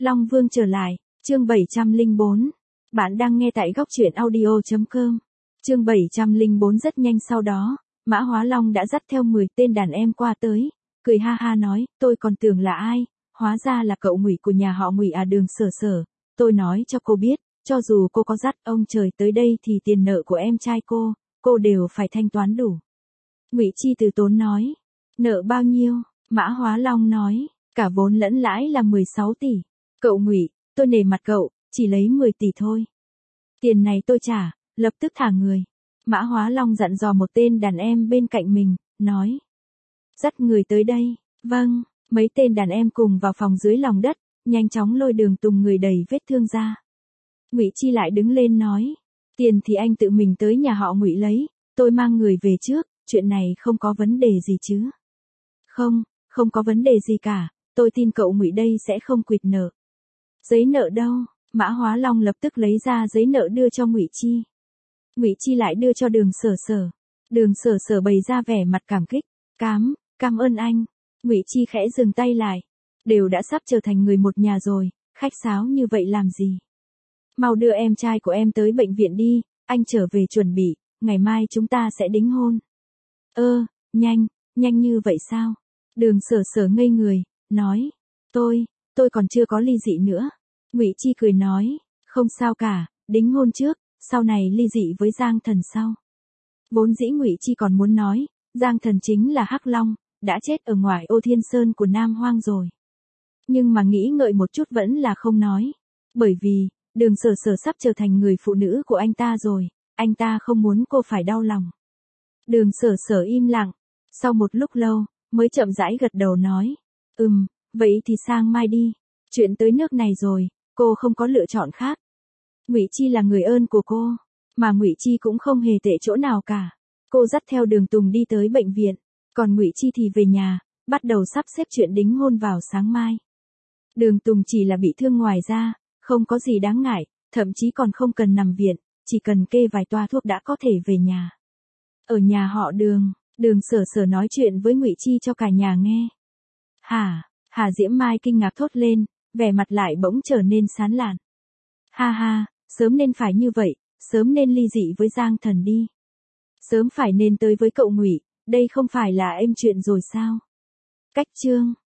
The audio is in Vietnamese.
Long Vương trở lại, chương 704. Bạn đang nghe tại góc truyện audio.com. Chương 704 rất nhanh sau đó, Mã Hóa Long đã dắt theo 10 tên đàn em qua tới, cười ha ha nói, tôi còn tưởng là ai, hóa ra là cậu Ngụy của nhà họ Ngụy à. Đường Sở Sở, tôi nói cho cô biết, cho dù cô có dắt ông trời tới đây thì tiền nợ của em trai cô đều phải thanh toán đủ. Ngụy Chi từ tốn nói, nợ bao nhiêu? Mã Hóa Long nói, cả vốn lẫn lãi là 16 tỷ. Cậu Ngụy, tôi nể mặt cậu, chỉ lấy 10 tỷ thôi. Tiền này tôi trả, lập tức thả người. Mã Hóa Long dặn dò một tên đàn em bên cạnh mình, nói. Dắt người tới đây. Vâng, mấy tên đàn em cùng vào phòng dưới lòng đất, nhanh chóng lôi Đường Tùng người đầy vết thương ra. Ngụy Chi lại đứng lên nói. Tiền thì anh tự mình tới nhà họ Ngụy lấy, tôi mang người về trước, chuyện này không có vấn đề gì chứ. Không có vấn đề gì cả, tôi tin cậu Ngụy đây sẽ không quỵt nợ. Giấy nợ đâu? Mã Hóa Long lập tức lấy ra giấy nợ đưa cho Ngụy Chi. Ngụy Chi lại đưa cho Đường Sở Sở. Đường Sở Sở bày ra vẻ mặt cảm kích. Cảm ơn anh. Ngụy Chi khẽ dừng tay lại. Đều đã sắp trở thành người một nhà rồi, khách sáo như vậy làm gì? Mau đưa em trai của em tới bệnh viện đi, anh trở về chuẩn bị, ngày mai chúng ta sẽ đính hôn. Nhanh như vậy sao? Đường Sở Sở ngây người, nói. Tôi còn chưa có ly dị nữa. Ngụy Chi cười nói, không sao cả, đính hôn trước, sau này ly dị với Giang Thần sau. Vốn dĩ Ngụy Chi còn muốn nói, Giang Thần chính là Hắc Long, đã chết ở ngoại ô Thiên Sơn của Nam Hoang rồi. Nhưng mà nghĩ ngợi một chút vẫn là không nói. Bởi vì, Đường Sở Sở sắp trở thành người phụ nữ của anh ta rồi, anh ta không muốn cô phải đau lòng. Đường Sở Sở im lặng, sau một lúc lâu, mới chậm rãi gật đầu nói. Vậy thì sang mai đi. Chuyện tới nước này rồi, cô không có lựa chọn khác. Ngụy Chi là người ơn của cô, mà Ngụy Chi cũng không hề tệ chỗ nào cả. Cô dắt theo Đường Tùng đi tới bệnh viện, còn Ngụy Chi thì về nhà, bắt đầu sắp xếp chuyện đính hôn vào sáng mai. Đường Tùng chỉ là bị thương ngoài da, không có gì đáng ngại, thậm chí còn không cần nằm viện, chỉ cần kê vài toa thuốc đã có thể về nhà. Ở nhà họ Đường, Đường Sở Sở nói chuyện với Ngụy Chi cho cả nhà nghe. Hà Diễm Mai kinh ngạc thốt lên, vẻ mặt lại bỗng trở nên sán lạn. Ha, sớm nên phải như vậy, sớm nên ly dị với Giang Thần đi. Sớm phải nên tới với cậu Ngụy, đây không phải là êm chuyện rồi sao? Cách chương